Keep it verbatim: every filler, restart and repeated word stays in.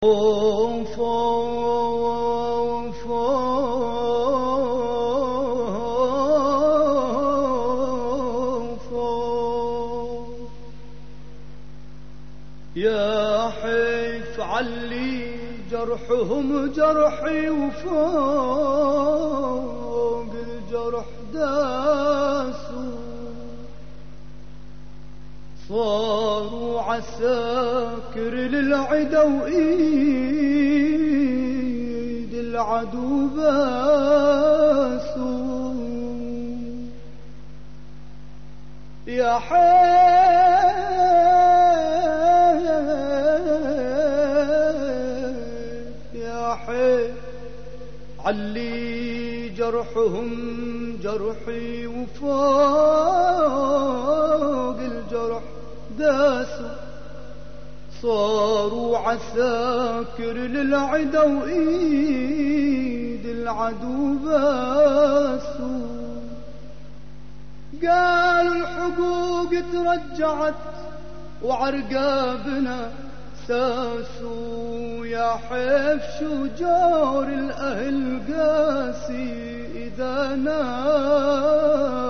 اوف اوف اوف يا حيف علي جرحهم جرحي وفوق الجرح داسوا صاروا عساكر للعدا وإيد العدو باسوا يا حيف يا حيف علي جرحهم جرحي وفوق الجرح داسوا صاروا عساكر للعدا وإيد العدو باسوا قالوا الحقوق ترجعت وعرقابنا ساسوا يا حيف شو جور الأهل قاسي إذا نام